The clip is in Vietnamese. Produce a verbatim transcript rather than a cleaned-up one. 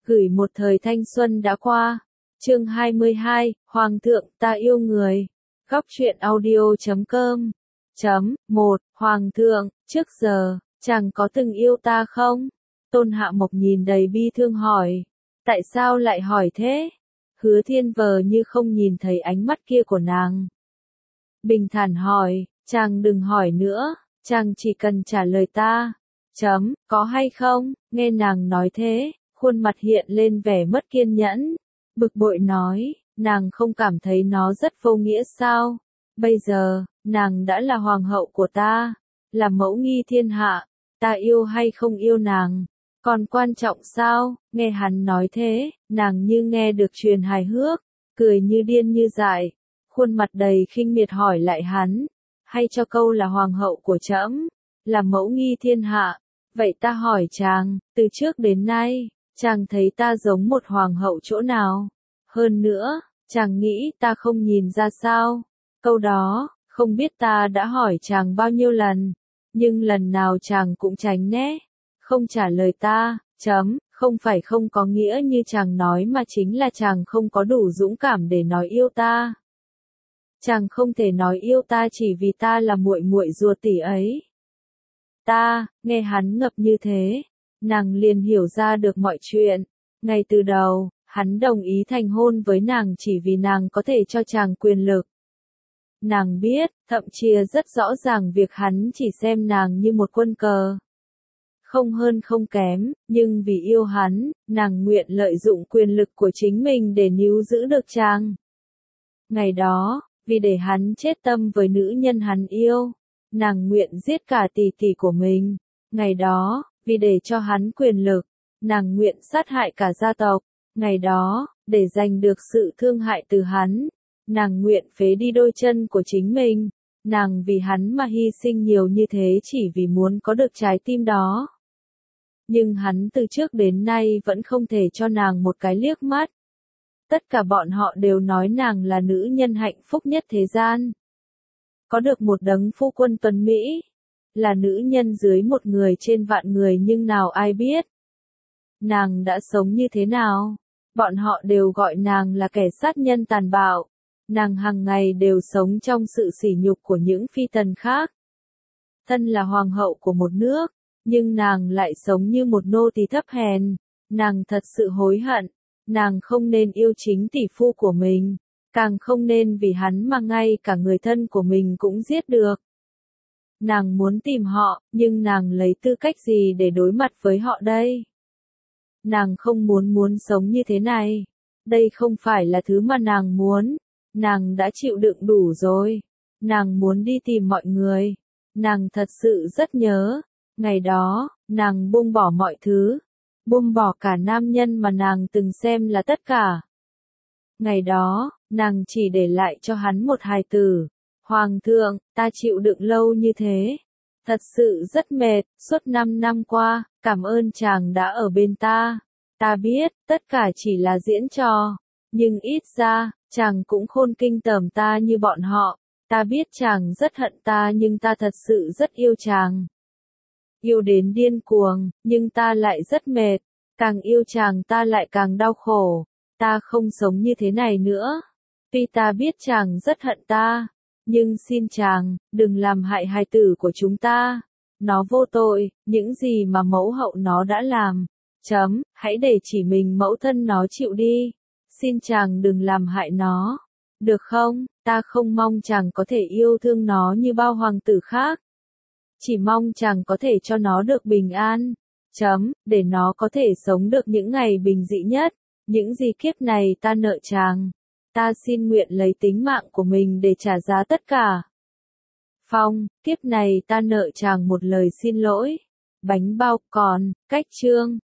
gửi một thời thanh xuân đã qua. Chương hai mươi hai, Hoàng thượng, ta yêu người. Góc truyện audio chấm com. Chấm, một, Hoàng thượng, trước giờ, chàng có từng yêu ta không? Tôn Hạ Mộc nhìn đầy bi thương hỏi. Tại sao lại hỏi thế? Hứa Thiên vờ như không nhìn thấy ánh mắt kia của nàng. Bình thản hỏi, chàng đừng hỏi nữa, chàng chỉ cần trả lời ta. Chấm, có hay không? Nghe nàng nói thế, khuôn mặt hiện lên vẻ mất kiên nhẫn. Bực bội nói, nàng không cảm thấy nó rất vô nghĩa sao? Bây giờ, nàng đã là hoàng hậu của ta, là mẫu nghi thiên hạ, ta yêu hay không yêu nàng, còn quan trọng sao? Nghe hắn nói thế, nàng như nghe được truyền hài hước, cười như điên như dại, khuôn mặt đầy khinh miệt hỏi lại hắn, hay cho câu là hoàng hậu của trẫm, là mẫu nghi thiên hạ, vậy ta hỏi chàng, từ trước đến nay, chàng thấy ta giống một hoàng hậu chỗ nào? Hơn nữa, chàng nghĩ ta không nhìn ra sao? Câu đó, không biết ta đã hỏi chàng bao nhiêu lần, nhưng lần nào chàng cũng tránh né, không trả lời ta. Chấm, không phải không có nghĩa như chàng nói mà chính là chàng không có đủ dũng cảm để nói yêu ta. Chàng không thể nói yêu ta chỉ vì ta là muội muội ruột tỷ ấy. Ta, nghe hắn ngập như thế, nàng liền hiểu ra được mọi chuyện. Ngay từ đầu, hắn đồng ý thành hôn với nàng chỉ vì nàng có thể cho chàng quyền lực. Nàng biết, thậm chí rất rõ ràng việc hắn chỉ xem nàng như một quân cờ. Không hơn không kém, nhưng vì yêu hắn, nàng nguyện lợi dụng quyền lực của chính mình để níu giữ được chàng. Ngày đó, vì để hắn chết tâm với nữ nhân hắn yêu, nàng nguyện giết cả tỷ tỷ của mình. Ngày đó, vì để cho hắn quyền lực, nàng nguyện sát hại cả gia tộc. Ngày đó, để giành được sự thương hại từ hắn, nàng nguyện phế đi đôi chân của chính mình. Nàng vì hắn mà hy sinh nhiều như thế chỉ vì muốn có được trái tim đó. Nhưng hắn từ trước đến nay vẫn không thể cho nàng một cái liếc mắt. Tất cả bọn họ đều nói nàng là nữ nhân hạnh phúc nhất thế gian. Có được một đấng phu quân tuấn Mỹ, là nữ nhân dưới một người trên vạn người nhưng nào ai biết. Nàng đã sống như thế nào? Bọn họ đều gọi nàng là kẻ sát nhân tàn bạo. Nàng hàng ngày đều sống trong sự sỉ nhục của những phi tần khác. Thân là hoàng hậu của một nước, nhưng nàng lại sống như một nô tỳ thấp hèn. Nàng thật sự hối hận. Nàng không nên yêu chính tỷ phu của mình, càng không nên vì hắn mà ngay cả người thân của mình cũng giết được. Nàng muốn tìm họ, nhưng nàng lấy tư cách gì để đối mặt với họ đây? Nàng không muốn muốn sống như thế này. Đây không phải là thứ mà nàng muốn. Nàng đã chịu đựng đủ rồi. Nàng muốn đi tìm mọi người. Nàng thật sự rất nhớ. Ngày đó, nàng buông bỏ mọi thứ. Buông bỏ cả nam nhân mà nàng từng xem là tất cả. Ngày đó, nàng chỉ để lại cho hắn một hài tử. Hoàng thượng, ta chịu đựng lâu như thế. Thật sự rất mệt, suốt năm năm qua, cảm ơn chàng đã ở bên ta. Ta biết, tất cả chỉ là diễn trò. Nhưng ít ra, chàng cũng khôn kinh tởm ta như bọn họ. Ta biết chàng rất hận ta nhưng ta thật sự rất yêu chàng. Yêu đến điên cuồng, nhưng ta lại rất mệt. Càng yêu chàng ta lại càng đau khổ. Ta không sống như thế này nữa. Tuy ta biết chàng rất hận ta, nhưng xin chàng, đừng làm hại hài tử của chúng ta. Nó vô tội, những gì mà mẫu hậu nó đã làm. Chấm, hãy để chỉ mình mẫu thân nó chịu đi. Xin chàng đừng làm hại nó. Được không? Ta không mong chàng có thể yêu thương nó như bao hoàng tử khác. Chỉ mong chàng có thể cho nó được bình an. Chấm, để nó có thể sống được những ngày bình dị nhất. Những gì kiếp này ta nợ chàng. Ta xin nguyện lấy tính mạng của mình để trả giá tất cả. Phong, kiếp này ta nợ chàng một lời xin lỗi. Bánh bao còn, cách chương.